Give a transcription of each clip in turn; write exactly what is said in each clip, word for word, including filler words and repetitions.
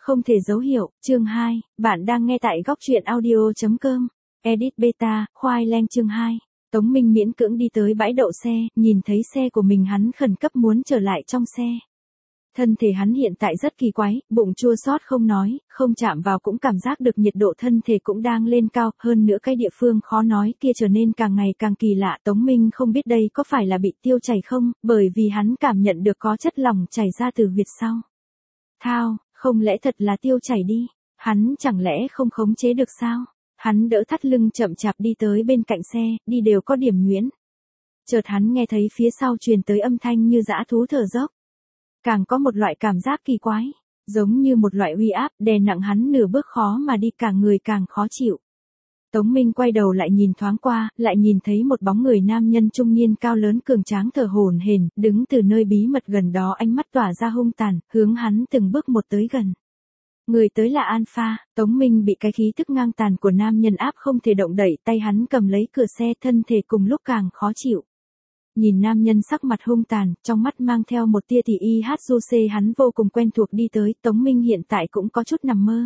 Không thể dấu hiệu, chương hai, bạn đang nghe tại góc truyện audio.com. Edit beta, khoai lang chương hai. Tống Minh miễn cưỡng đi tới bãi đậu xe, nhìn thấy xe của mình hắn khẩn cấp muốn trở lại trong xe. Thân thể hắn hiện tại rất kỳ quái, bụng chua xót không nói, không chạm vào cũng cảm giác được nhiệt độ thân thể cũng đang lên cao, hơn nữa cái địa phương khó nói kia trở nên càng ngày càng kỳ lạ. Tống Minh không biết đây có phải là bị tiêu chảy không, bởi vì hắn cảm nhận được có chất lỏng chảy ra từ huyệt sau. Thao, không lẽ thật là tiêu chảy đi, hắn chẳng lẽ không khống chế được sao? Hắn đỡ thắt lưng chậm chạp đi tới bên cạnh xe, đi đều có điểm nhuyễn. Chợt hắn nghe thấy phía sau truyền tới âm thanh như dã thú thở dốc. Càng có một loại cảm giác kỳ quái, giống như một loại uy áp đè nặng hắn nửa bước khó mà đi, cả người càng khó chịu. Tống Minh quay đầu lại nhìn thoáng qua, lại nhìn thấy một bóng người nam nhân trung niên cao lớn cường tráng thở hổn hển, đứng từ nơi bí mật gần đó, ánh mắt tỏa ra hung tàn, hướng hắn từng bước một tới gần. Người tới là Alpha. Tống Minh bị cái khí tức ngang tàn của nam nhân áp không thể động đậy, tay hắn cầm lấy cửa xe, thân thể cùng lúc càng khó chịu. Nhìn nam nhân sắc mặt hung tàn, trong mắt mang theo một tia thì i hát du xê hắn vô cùng quen thuộc đi tới, Tống Minh hiện tại cũng có chút nằm mơ.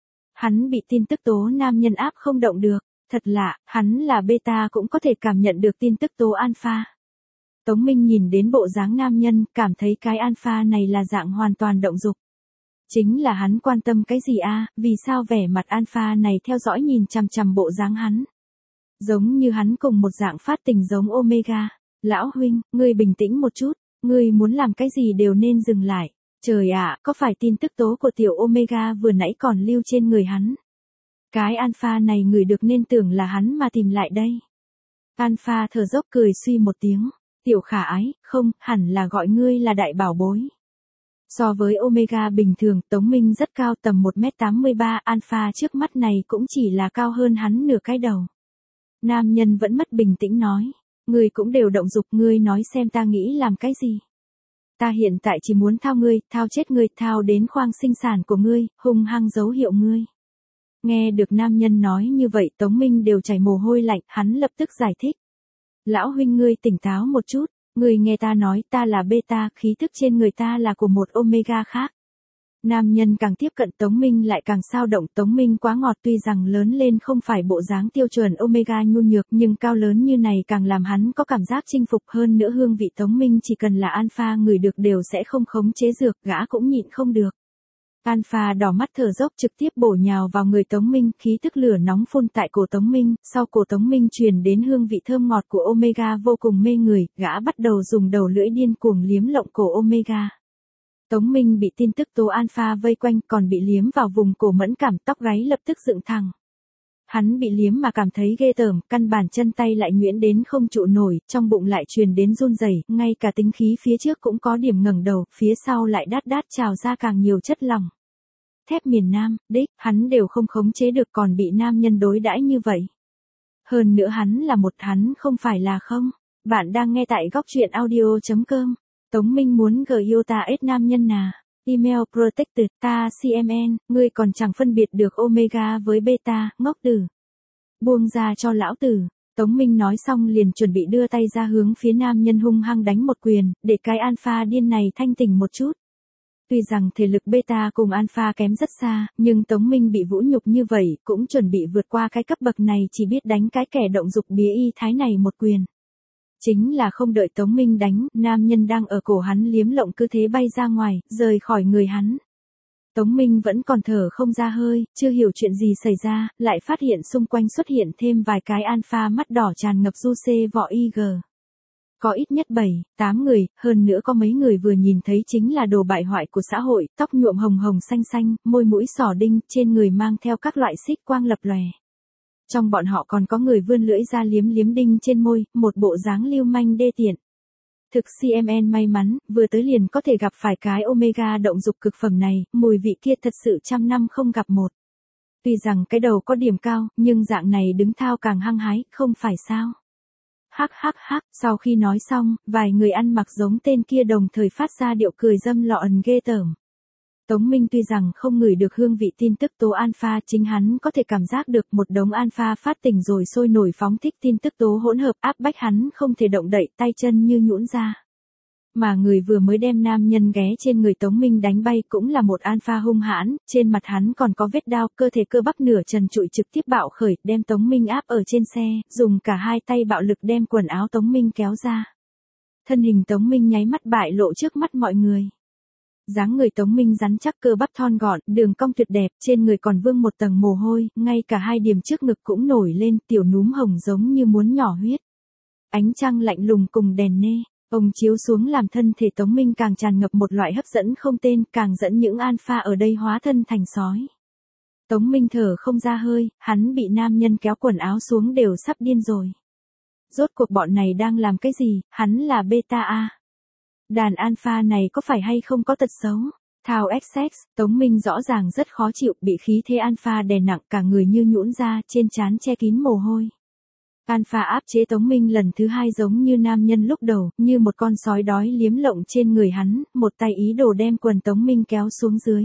Hắn bị tin tức tố nam nhân áp không động được, thật lạ, hắn là beta cũng có thể cảm nhận được tin tức tố alpha. Tống Minh nhìn đến bộ dáng nam nhân, cảm thấy cái alpha này là dạng hoàn toàn động dục. Chính là hắn quan tâm cái gì a? À, vì sao vẻ mặt alpha này theo dõi nhìn chằm chằm bộ dáng hắn? Giống như hắn cùng một dạng phát tình giống Omega. Lão huynh, ngươi bình tĩnh một chút, ngươi muốn làm cái gì đều nên dừng lại. Trời ạ, có phải tin tức tố của tiểu Omega vừa nãy còn lưu trên người hắn? Cái alpha này người được nên tưởng là hắn mà tìm lại đây. Alpha thở dốc cười suy một tiếng. Tiểu khả ái, không, hẳn là gọi ngươi là đại bảo bối. So với Omega bình thường, Tống Minh rất cao, tầm một mét tám mươi ba, Alpha trước mắt này cũng chỉ là cao hơn hắn nửa cái đầu. Nam nhân vẫn mất bình tĩnh nói. Ngươi cũng đều động dục, ngươi nói xem ta nghĩ làm cái gì? Ta hiện tại chỉ muốn thao ngươi, thao chết ngươi, thao đến khoang sinh sản của ngươi, hung hăng dấu hiệu ngươi. Nghe được nam nhân nói như vậy, Tống Minh đều chảy mồ hôi lạnh, hắn lập tức giải thích. Lão huynh ngươi tỉnh táo một chút, ngươi nghe ta nói, ta là beta, khí thức trên người ta là của một omega khác. Nam nhân càng tiếp cận Tống Minh lại càng sao động. Tống Minh quá ngọt, tuy rằng lớn lên không phải bộ dáng tiêu chuẩn Omega nhu nhược, nhưng cao lớn như này càng làm hắn có cảm giác chinh phục, hơn nữa hương vị Tống Minh chỉ cần là Alpha người được đều sẽ không khống chế dược, gã cũng nhịn không được. Alpha đỏ mắt thở dốc trực tiếp bổ nhào vào người Tống Minh, khí tức lửa nóng phun tại cổ Tống Minh, sau cổ Tống Minh truyền đến hương vị thơm ngọt của Omega vô cùng mê người, gã bắt đầu dùng đầu lưỡi điên cuồng liếm lộng cổ Omega. Tống Minh bị tin tức tố alpha vây quanh, còn bị liếm vào vùng cổ mẫn cảm, tóc gáy lập tức dựng thẳng. Hắn bị liếm mà cảm thấy ghê tởm, căn bản chân tay lại nhuyễn đến không trụ nổi, trong bụng lại truyền đến run rẩy, ngay cả tính khí phía trước cũng có điểm ngẩng đầu, phía sau lại đát đát trào ra càng nhiều chất lỏng. Thép miền Nam, đích, hắn đều không khống chế được còn bị nam nhân đối đãi như vậy. Hơn nữa hắn là một, hắn không phải là không. Bạn đang nghe tại góc truyện audio.com. Tống Minh muốn gờ yêu ta ết nam nhân nà. Email protected, ta xê em en, ngươi còn chẳng phân biệt được Omega với beta, ngốc tử. Buông ra cho lão tử. Tống Minh nói xong liền chuẩn bị đưa tay ra hướng phía nam nhân hung hăng đánh một quyền, để cái alpha điên này thanh tỉnh một chút. Tuy rằng thể lực beta cùng alpha kém rất xa, nhưng Tống Minh bị vũ nhục như vậy, cũng chuẩn bị vượt qua cái cấp bậc này, chỉ biết đánh cái kẻ động dục bía y thái này một quyền. Chính là không đợi Tống Minh đánh, nam nhân đang ở cổ hắn liếm lộng cứ thế bay ra ngoài, rời khỏi người hắn. Tống Minh vẫn còn thở không ra hơi, chưa hiểu chuyện gì xảy ra, lại phát hiện xung quanh xuất hiện thêm vài cái alpha mắt đỏ tràn ngập du xê vỏ i giê. Có ít nhất bảy, tám người, hơn nữa có mấy người vừa nhìn thấy chính là đồ bại hoại của xã hội, tóc nhuộm hồng hồng xanh xanh, môi mũi xỏ đinh, trên người mang theo các loại xích quang lập lòe. Trong bọn họ còn có người vươn lưỡi ra liếm liếm đinh trên môi, một bộ dáng lưu manh đê tiện. Thực xê em en may mắn, vừa tới liền có thể gặp phải cái Omega động dục cực phẩm này, mùi vị kia thật sự trăm năm không gặp một. Tuy rằng cái đầu có điểm cao, nhưng dạng này đứng thao càng hăng hái, không phải sao. Hắc hắc hắc, sau khi nói xong, vài người ăn mặc giống tên kia đồng thời phát ra điệu cười dâm lọn ghê tởm. Tống Minh tuy rằng không ngửi được hương vị tin tức tố alpha, chính hắn có thể cảm giác được một đống alpha phát tỉnh rồi sôi nổi phóng thích tin tức tố hỗn hợp áp bách hắn không thể động đậy, tay chân như nhũn ra. Mà người vừa mới đem nam nhân ghé trên người Tống Minh đánh bay cũng là một alpha hung hãn, trên mặt hắn còn có vết đao, cơ thể cơ bắp nửa trần trụi trực tiếp bạo khởi, đem Tống Minh áp ở trên xe, dùng cả hai tay bạo lực đem quần áo Tống Minh kéo ra. Thân hình Tống Minh nháy mắt bại lộ trước mắt mọi người. Dáng người Tống Minh rắn chắc, cơ bắp thon gọn, đường cong tuyệt đẹp, trên người còn vương một tầng mồ hôi, ngay cả hai điểm trước ngực cũng nổi lên, tiểu núm hồng giống như muốn nhỏ huyết. Ánh trăng lạnh lùng cùng đèn nê, ông chiếu xuống làm thân thể Tống Minh càng tràn ngập một loại hấp dẫn không tên, càng dẫn những alpha ở đây hóa thân thành sói. Tống Minh thở không ra hơi, hắn bị nam nhân kéo quần áo xuống đều sắp điên rồi. Rốt cuộc bọn này đang làm cái gì, hắn là beta a. Đàn alpha này có phải hay không có tật xấu? Thao ích ích, Tống Minh rõ ràng rất khó chịu, bị khí thế alpha đè nặng, cả người như nhũn ra, trên trán che kín mồ hôi. Alpha áp chế Tống Minh lần thứ hai giống như nam nhân lúc đầu, như một con sói đói liếm lộng trên người hắn, một tay ý đồ đem quần Tống Minh kéo xuống dưới.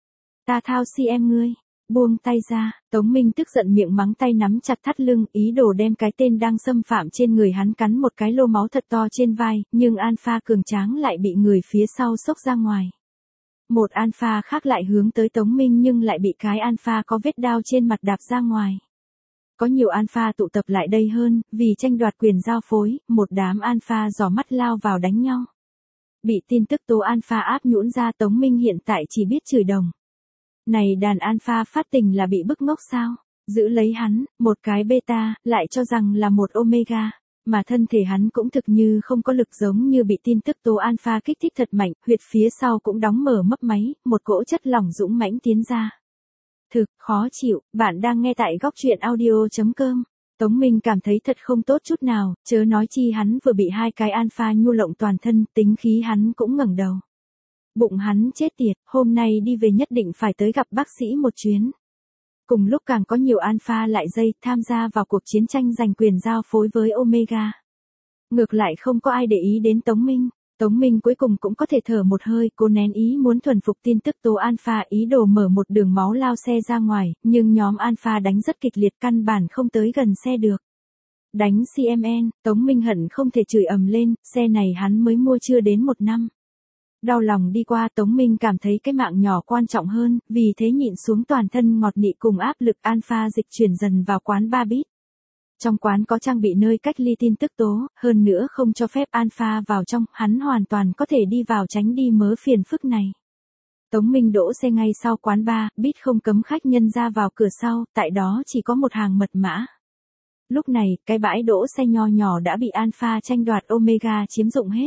Ta thao si em ngươi, buông tay ra, Tống Minh tức giận miệng mắng, tay nắm chặt thắt lưng, ý đồ đem cái tên đang xâm phạm trên người hắn cắn một cái lô máu thật to trên vai, nhưng alpha cường tráng lại bị người phía sau xốc ra ngoài. Một alpha khác lại hướng tới Tống Minh nhưng lại bị cái alpha có vết đao trên mặt đạp ra ngoài. Có nhiều alpha tụ tập lại đây hơn, vì tranh đoạt quyền giao phối, một đám alpha giỏ mắt lao vào đánh nhau. Bị tin tức tố alpha áp nhũn ra, Tống Minh hiện tại chỉ biết chửi đồng. Này đàn alpha phát tình là bị bức ngốc sao? Giữ lấy hắn, một cái beta, lại cho rằng là một omega. Mà thân thể hắn cũng thực như không có lực, giống như bị tin tức tố alpha kích thích thật mạnh, huyệt phía sau cũng đóng mở mấp máy, một cỗ chất lỏng dũng mãnh tiến ra. Thực, khó chịu, bạn đang nghe tại góc truyện audio chấm com. Tống Minh cảm thấy thật không tốt chút nào, chớ nói chi hắn vừa bị hai cái alpha nhu lộng toàn thân, tính khí hắn cũng ngẩng đầu. Bụng hắn chết tiệt, hôm nay đi về nhất định phải tới gặp bác sĩ một chuyến. Cùng lúc càng có nhiều alpha lại dây tham gia vào cuộc chiến tranh giành quyền giao phối với omega. Ngược lại không có ai để ý đến Tống Minh. Tống Minh cuối cùng cũng có thể thở một hơi, cố nén ý muốn thuần phục tin tức tố alpha, ý đồ mở một đường máu lao xe ra ngoài, nhưng nhóm alpha đánh rất kịch liệt, căn bản không tới gần xe được. Đánh xê em en, Tống Minh hận không thể chửi ầm lên, xe này hắn mới mua chưa đến một năm. Đau lòng đi qua, Tống Minh cảm thấy cái mạng nhỏ quan trọng hơn, vì thế nhịn xuống toàn thân ngọt nị cùng áp lực alpha dịch chuyển dần vào quán ba bit. Trong quán có trang bị nơi cách ly tin tức tố, hơn nữa không cho phép alpha vào trong, hắn hoàn toàn có thể đi vào tránh đi mớ phiền phức này. Tống Minh đỗ xe ngay sau quán bar, bit không cấm khách nhân ra vào cửa sau, tại đó chỉ có một hàng mật mã. Lúc này, cái bãi đỗ xe nho nhỏ đã bị alpha tranh đoạt omega chiếm dụng hết.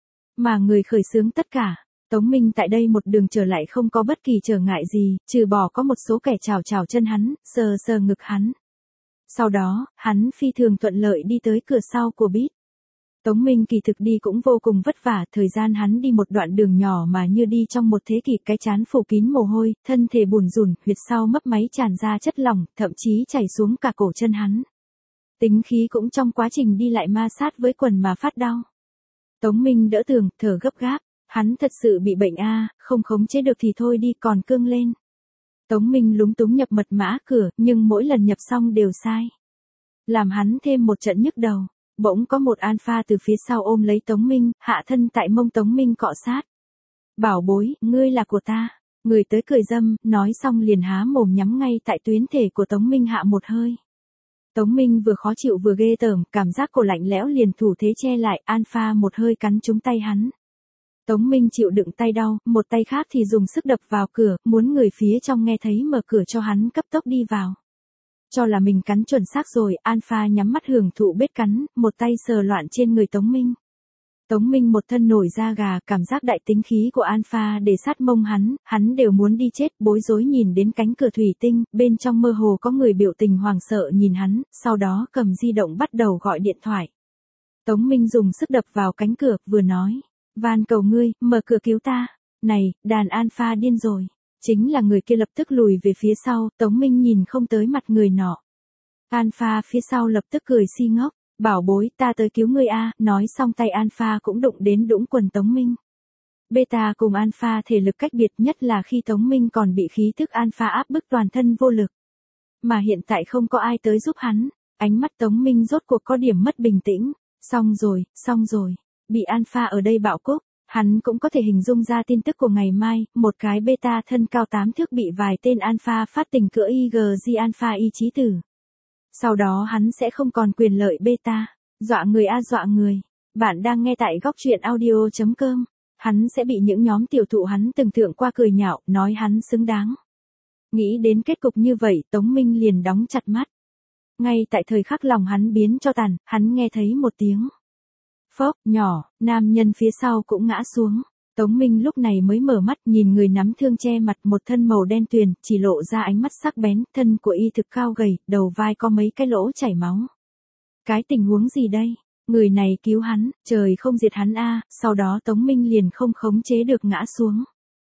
Mà người khởi xướng tất cả, Tống Minh tại đây một đường trở lại không có bất kỳ trở ngại gì, trừ bỏ có một số kẻ chào chào chân hắn, sờ sờ ngực hắn. Sau đó, hắn phi thường thuận lợi đi tới cửa sau của bit. Tống Minh kỳ thực đi cũng vô cùng vất vả, thời gian hắn đi một đoạn đường nhỏ mà như đi trong một thế kỷ, cái trán phủ kín mồ hôi, thân thể bùn rùn, huyệt sau mấp máy tràn ra chất lỏng, thậm chí chảy xuống cả cổ chân hắn. Tính khí cũng trong quá trình đi lại ma sát với quần mà phát đau. Tống Minh đỡ tường, thở gấp gáp, hắn thật sự bị bệnh a, không khống chế được thì thôi đi, còn cương lên. Tống Minh lúng túng nhập mật mã cửa, nhưng mỗi lần nhập xong đều sai. Làm hắn thêm một trận nhức đầu, bỗng có một alpha từ phía sau ôm lấy Tống Minh, hạ thân tại mông Tống Minh cọ sát. Bảo bối, ngươi là của ta. Người tới cười dâm, nói xong liền há mồm nhắm ngay tại tuyến thể của Tống Minh hạ một hơi. Tống Minh vừa khó chịu vừa ghê tởm, cảm giác cổ lạnh lẽo liền thủ thế che lại, alpha một hơi cắn trúng tay hắn. Tống Minh chịu đựng tay đau, một tay khác thì dùng sức đập vào cửa, muốn người phía trong nghe thấy mở cửa cho hắn cấp tốc đi vào. Cho là mình cắn chuẩn xác rồi, alpha nhắm mắt hưởng thụ bết cắn, một tay sờ loạn trên người Tống Minh. Tống Minh một thân nổi da gà, cảm giác đại tính khí của alpha để sát mông hắn, hắn đều muốn đi chết, bối rối nhìn đến cánh cửa thủy tinh, bên trong mơ hồ có người biểu tình hoàng sợ nhìn hắn, sau đó cầm di động bắt đầu gọi điện thoại. Tống Minh dùng sức đập vào cánh cửa, vừa nói, van cầu ngươi, mở cửa cứu ta. Này, đàn alpha điên rồi. Chính là người kia lập tức lùi về phía sau, Tống Minh nhìn không tới mặt người nọ. Alpha phía sau lập tức cười si ngốc, bảo bối, ta tới cứu ngươi a, nói xong tay alpha cũng đụng đến đũng quần Tống Minh. Beta cùng alpha thể lực cách biệt, nhất là khi Tống Minh còn bị khí thức alpha áp bức toàn thân vô lực. Mà hiện tại không có ai tới giúp hắn, ánh mắt Tống Minh rốt cuộc có điểm mất bình tĩnh, xong rồi, xong rồi, bị alpha ở đây bạo cúc, Hắn cũng có thể hình dung ra tin tức của ngày mai, một cái beta thân cao tám thước bị vài tên alpha phát tình cưỡi i giê giê alpha y chí tử. Sau đó hắn sẽ không còn quyền lợi beta. Dọa người a dọa người. Bạn đang nghe tại góc truyện audio chấm com. Hắn sẽ bị những nhóm tiểu thụ hắn từng thượng qua cười nhạo, nói hắn xứng đáng. Nghĩ đến kết cục như vậy, Tống Minh liền đóng chặt mắt. Ngay tại thời khắc lòng hắn biến cho tàn, hắn nghe thấy một tiếng phốc nhỏ, nam nhân phía sau cũng ngã xuống. Tống Minh lúc này mới mở mắt, nhìn người nắm thương che mặt, một thân màu đen tuyền, chỉ lộ ra ánh mắt sắc bén, thân của y thực cao gầy, đầu vai có mấy cái lỗ chảy máu. Cái tình huống gì đây? Người này cứu hắn, trời không diệt hắn a. Sau đó Tống Minh liền không khống chế được ngã xuống.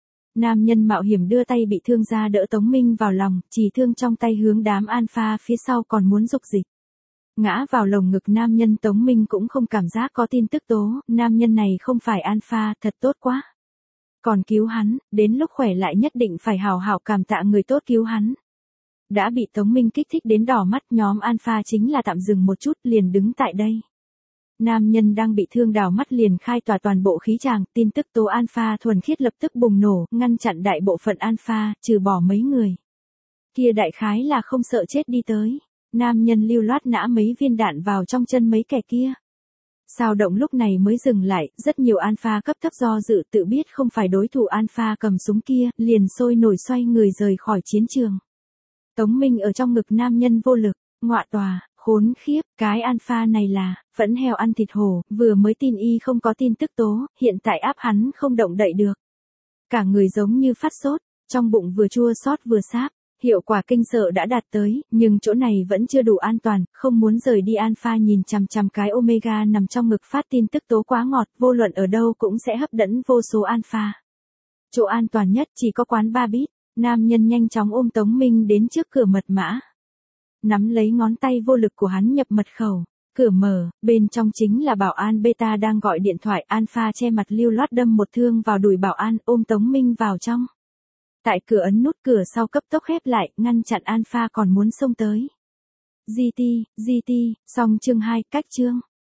Nam nhân mạo hiểm đưa tay bị thương ra đỡ Tống Minh vào lòng, chỉ thương trong tay hướng đám alpha phía sau còn muốn dục dịch. Ngã vào lồng ngực nam nhân, Tống Minh cũng không cảm giác có tin tức tố, nam nhân này không phải alpha, thật tốt quá. Còn cứu hắn, đến lúc khỏe lại nhất định phải hào hào cảm tạ người tốt cứu hắn. Đã bị Tống Minh kích thích đến đỏ mắt, nhóm alpha chính là tạm dừng một chút, liền đứng tại đây. Nam nhân đang bị thương đảo mắt liền khai tỏa toàn bộ khí tràng, tin tức tố alpha thuần khiết lập tức bùng nổ, ngăn chặn đại bộ phận alpha, trừ bỏ mấy người. Kia đại khái là không sợ chết đi tới. Nam nhân lưu loát nã mấy viên đạn vào trong chân mấy kẻ kia. Sao động lúc này mới dừng lại, rất nhiều alpha cấp thấp do dự tự biết không phải đối thủ alpha cầm súng kia, liền sôi nổi xoay người rời khỏi chiến trường. Tống Minh ở trong ngực nam nhân vô lực, ngọa tòa, khốn khiếp, cái alpha này là, vẫn heo ăn thịt hổ, vừa mới tin y không có tin tức tố, hiện tại áp hắn không động đậy được. Cả người giống như phát sốt, trong bụng vừa chua xót vừa sáp. Hiệu quả kinh sợ đã đạt tới, nhưng chỗ này vẫn chưa đủ an toàn, không muốn rời đi alpha nhìn chằm chằm cái omega nằm trong ngực phát tin tức tố quá ngọt, vô luận ở đâu cũng sẽ hấp dẫn vô số alpha. Chỗ an toàn nhất chỉ có quán ba bit, nam nhân nhanh chóng ôm Tống Minh đến trước cửa mật mã. Nắm lấy ngón tay vô lực của hắn nhập mật khẩu, cửa mở, bên trong chính là bảo an beta đang gọi điện thoại, alpha che mặt lưu loát đâm một thương vào đùi bảo an, ôm Tống Minh vào trong. Tại cửa ấn nút cửa sau cấp tốc khép lại, ngăn chặn alpha còn muốn xông tới. giê tê, giê tê, xong chương hai, cách chương.